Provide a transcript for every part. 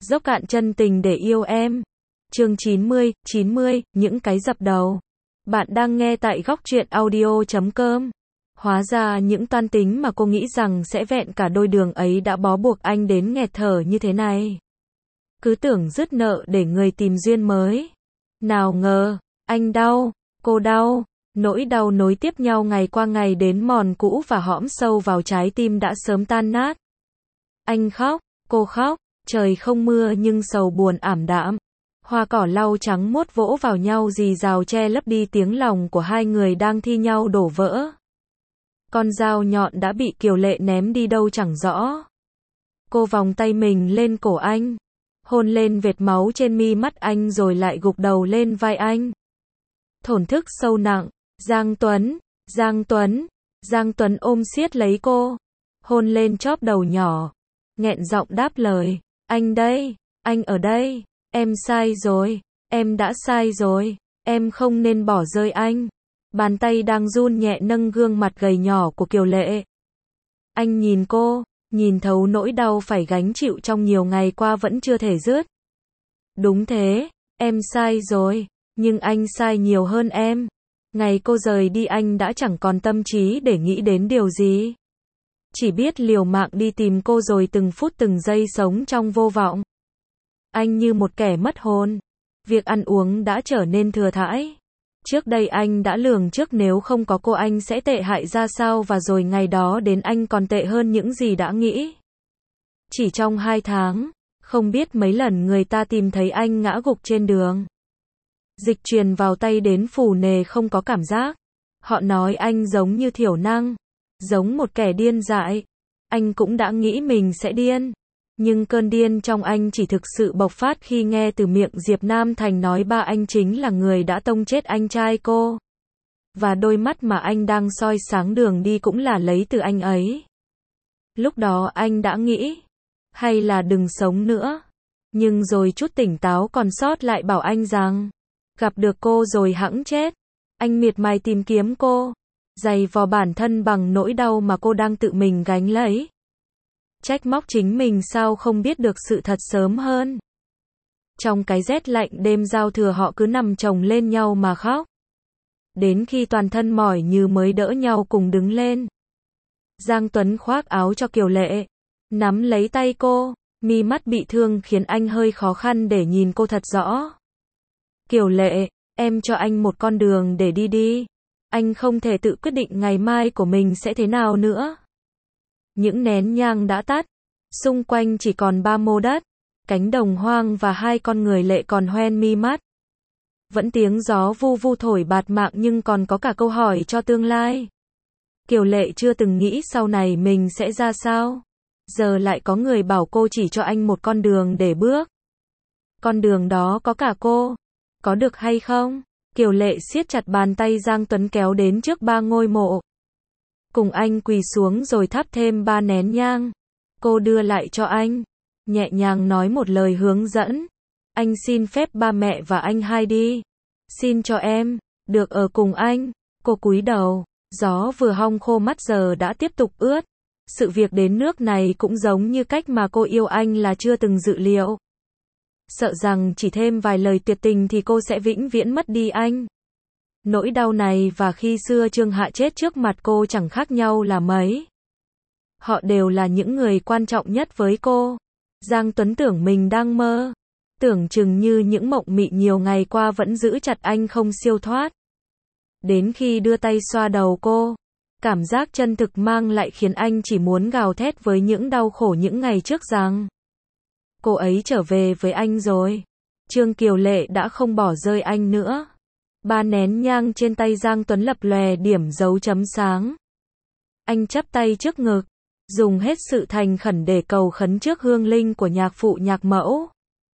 Dốc cạn chân tình để yêu em. Chương 90, những cái dập đầu. Bạn đang nghe tại góc truyện audio.com. Hóa ra những toan tính mà cô nghĩ rằng sẽ vẹn cả đôi đường ấy đã bó buộc anh đến nghẹt thở như thế này. Cứ tưởng dứt nợ để người tìm duyên mới. Nào ngờ, anh đau, cô đau. Nỗi đau nối tiếp nhau ngày qua ngày đến mòn cũ và hõm sâu vào trái tim đã sớm tan nát. Anh khóc, cô khóc, trời không mưa nhưng sầu buồn ảm đạm. Hoa cỏ lau trắng muốt vỗ vào nhau rì rào che lấp đi tiếng lòng của hai người đang thi nhau đổ vỡ. Con dao nhọn đã bị Kiều Lệ ném đi đâu chẳng rõ. Cô vòng tay mình lên cổ anh, hôn lên vệt máu trên mi mắt anh rồi lại gục đầu lên vai anh. Thổn thức sâu nặng, Giang Tuấn, Giang Tuấn, Giang Tuấn ôm siết lấy cô, hôn lên chóp đầu nhỏ, nghẹn giọng đáp lời, anh đây, anh ở đây, em sai rồi, em đã sai rồi, em không nên bỏ rơi anh. Bàn tay đang run nhẹ nâng gương mặt gầy nhỏ của Kiều Lệ. Anh nhìn cô, nhìn thấu nỗi đau phải gánh chịu trong nhiều ngày qua vẫn chưa thể dứt. Đúng thế, em sai rồi, nhưng anh sai nhiều hơn em. Ngày cô rời đi anh đã chẳng còn tâm trí để nghĩ đến điều gì. Chỉ biết liều mạng đi tìm cô rồi từng phút từng giây sống trong vô vọng. Anh như một kẻ mất hồn. Việc ăn uống đã trở nên thừa thãi. Trước đây anh đã lường trước nếu không có cô anh sẽ tệ hại ra sao và rồi ngày đó đến anh còn tệ hơn những gì đã nghĩ. Chỉ trong 2 tháng, không biết mấy lần người ta tìm thấy anh ngã gục trên đường. Dịch truyền vào tay đến phù nề không có cảm giác. Họ nói anh giống như thiểu năng, giống một kẻ điên dại. Anh cũng đã nghĩ mình sẽ điên. Nhưng cơn điên trong anh chỉ thực sự bộc phát khi nghe từ miệng Diệp Nam Thành nói ba anh chính là người đã tông chết anh trai cô. Và đôi mắt mà anh đang soi sáng đường đi cũng là lấy từ anh ấy. Lúc đó anh đã nghĩ, hay là đừng sống nữa. Nhưng rồi chút tỉnh táo còn sót lại bảo anh rằng, gặp được cô rồi hẵng chết. Anh miệt mài tìm kiếm cô, giày vò bản thân bằng nỗi đau mà cô đang tự mình gánh lấy. Trách móc chính mình sao không biết được sự thật sớm hơn. Trong cái rét lạnh đêm giao thừa họ cứ nằm chồng lên nhau mà khóc. Đến khi toàn thân mỏi như mới đỡ nhau cùng đứng lên. Giang Tuấn khoác áo cho Kiều Lệ, nắm lấy tay cô, mi mắt bị thương khiến anh hơi khó khăn để nhìn cô thật rõ. Kiều Lệ, em cho anh một con đường để đi đi. Anh không thể tự quyết định ngày mai của mình sẽ thế nào nữa. Những nén nhang đã tắt, xung quanh chỉ còn 3 mô đất, cánh đồng hoang và 2 con người Lệ còn hoen mi mắt. Vẫn tiếng gió vu vu thổi bạt mạng nhưng còn có cả câu hỏi cho tương lai. Kiều Lệ chưa từng nghĩ sau này mình sẽ ra sao. Giờ lại có người bảo cô chỉ cho anh một con đường để bước. Con đường đó có cả cô. Có được hay không? Kiều Lệ siết chặt bàn tay Giang Tuấn kéo đến trước 3 ngôi mộ. Cùng anh quỳ xuống rồi thắp thêm 3 nén nhang. Cô đưa lại cho anh, nhẹ nhàng nói một lời hướng dẫn. Anh xin phép ba mẹ và anh hai đi. Xin cho em được ở cùng anh. Cô cúi đầu, gió vừa hong khô mắt giờ đã tiếp tục ướt. Sự việc đến nước này cũng giống như cách mà cô yêu anh là chưa từng dự liệu. Sợ rằng chỉ thêm vài lời tuyệt tình thì cô sẽ vĩnh viễn mất đi anh. Nỗi đau này và khi xưa Trương Hạ chết trước mặt cô chẳng khác nhau là mấy. Họ đều là những người quan trọng nhất với cô. Giang Tuấn tưởng mình đang mơ. Tưởng chừng như những mộng mị nhiều ngày qua vẫn giữ chặt anh không siêu thoát. Đến khi đưa tay xoa đầu cô, cảm giác chân thực mang lại khiến anh chỉ muốn gào thét với những đau khổ những ngày trước rằng cô ấy trở về với anh rồi. Trương Kiều Lệ đã không bỏ rơi anh nữa. 3 nén nhang trên tay Giang Tuấn lập lòe điểm dấu chấm sáng. Anh chắp tay trước ngực, dùng hết sự thành khẩn để cầu khấn trước hương linh của nhạc phụ nhạc mẫu.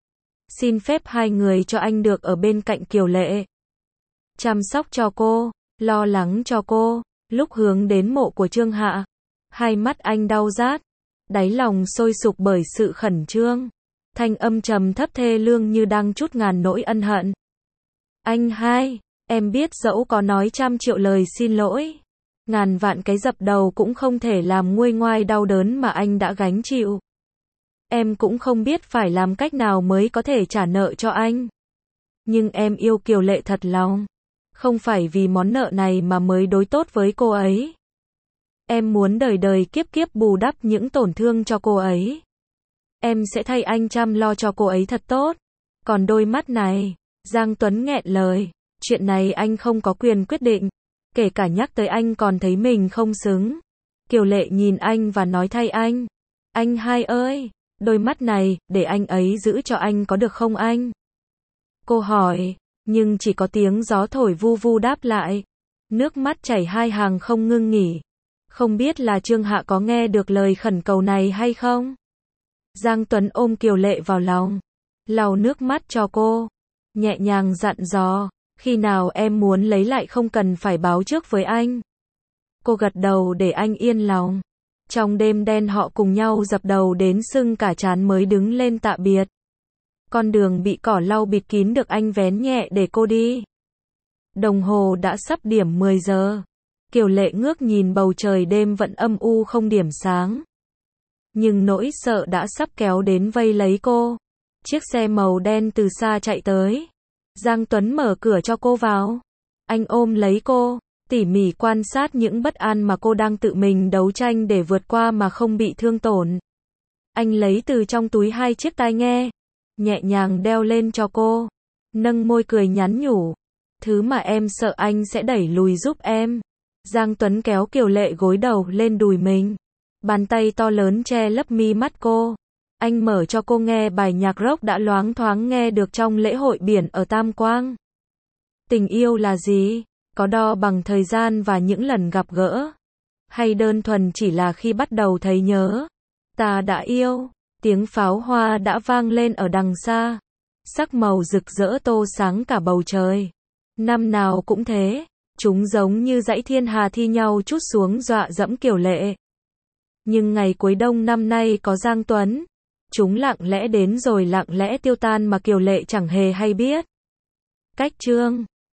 Xin phép hai người cho anh được ở bên cạnh Kiều Lệ. Chăm sóc cho cô, lo lắng cho cô. Lúc hướng đến mộ của Trương Hạ, hai mắt anh đau rát, đáy lòng sôi sục bởi sự khẩn trương. Thanh âm trầm thấp thê lương như đang trút ngàn nỗi ân hận. Anh hai, em biết dẫu có nói 100 triệu lời xin lỗi, ngàn vạn cái dập đầu cũng không thể làm nguôi ngoai đau đớn mà anh đã gánh chịu. Em cũng không biết phải làm cách nào mới có thể trả nợ cho anh. Nhưng em yêu Kiều Lệ thật lòng. Không phải vì món nợ này mà mới đối tốt với cô ấy. Em muốn đời đời kiếp kiếp bù đắp những tổn thương cho cô ấy. Em sẽ thay anh chăm lo cho cô ấy thật tốt. Còn đôi mắt này, Giang Tuấn nghẹn lời. Chuyện này anh không có quyền quyết định. Kể cả nhắc tới anh còn thấy mình không xứng. Kiều Lệ nhìn anh và nói thay anh. Anh hai ơi, đôi mắt này, để anh ấy giữ cho anh có được không anh? Cô hỏi, nhưng chỉ có tiếng gió thổi vu vu đáp lại. Nước mắt chảy hai hàng không ngưng nghỉ. Không biết là Trương Hạ có nghe được lời khẩn cầu này hay không? Giang Tuấn ôm Kiều Lệ vào lòng, lau nước mắt cho cô, nhẹ nhàng dặn dò, khi nào em muốn lấy lại không cần phải báo trước với anh. Cô gật đầu để anh yên lòng. Trong đêm đen họ cùng nhau dập đầu đến sưng cả trán mới đứng lên tạ biệt. Con đường bị cỏ lau bịt kín được anh vén nhẹ để cô đi. Đồng hồ đã sắp điểm 10 giờ. Kiều Lệ ngước nhìn bầu trời đêm vẫn âm u không điểm sáng. Nhưng nỗi sợ đã sắp kéo đến vây lấy cô. Chiếc xe màu đen từ xa chạy tới. Giang Tuấn mở cửa cho cô vào. Anh ôm lấy cô, tỉ mỉ quan sát những bất an mà cô đang tự mình đấu tranh để vượt qua mà không bị thương tổn. Anh lấy từ trong túi 2 chiếc tai nghe, nhẹ nhàng đeo lên cho cô, nâng môi cười nhắn nhủ. Thứ mà em sợ anh sẽ đẩy lùi giúp em. Giang Tuấn kéo Kiều Lệ gối đầu lên đùi mình. Bàn tay to lớn che lấp mi mắt cô. Anh mở cho cô nghe bài nhạc rock đã loáng thoáng nghe được trong lễ hội biển ở Tam Quang. Tình yêu là gì? Có đo bằng thời gian và những lần gặp gỡ? Hay đơn thuần chỉ là khi bắt đầu thấy nhớ? Ta đã yêu. Tiếng pháo hoa đã vang lên ở đằng xa. Sắc màu rực rỡ tô sáng cả bầu trời. Năm nào cũng thế. Chúng giống như dãy thiên hà thi nhau trút xuống dọa dẫm Kiều Lệ. Nhưng ngày cuối đông năm nay có Giang Tuấn. Chúng lặng lẽ đến rồi lặng lẽ tiêu tan mà Kiều Lệ chẳng hề hay biết. Cách chương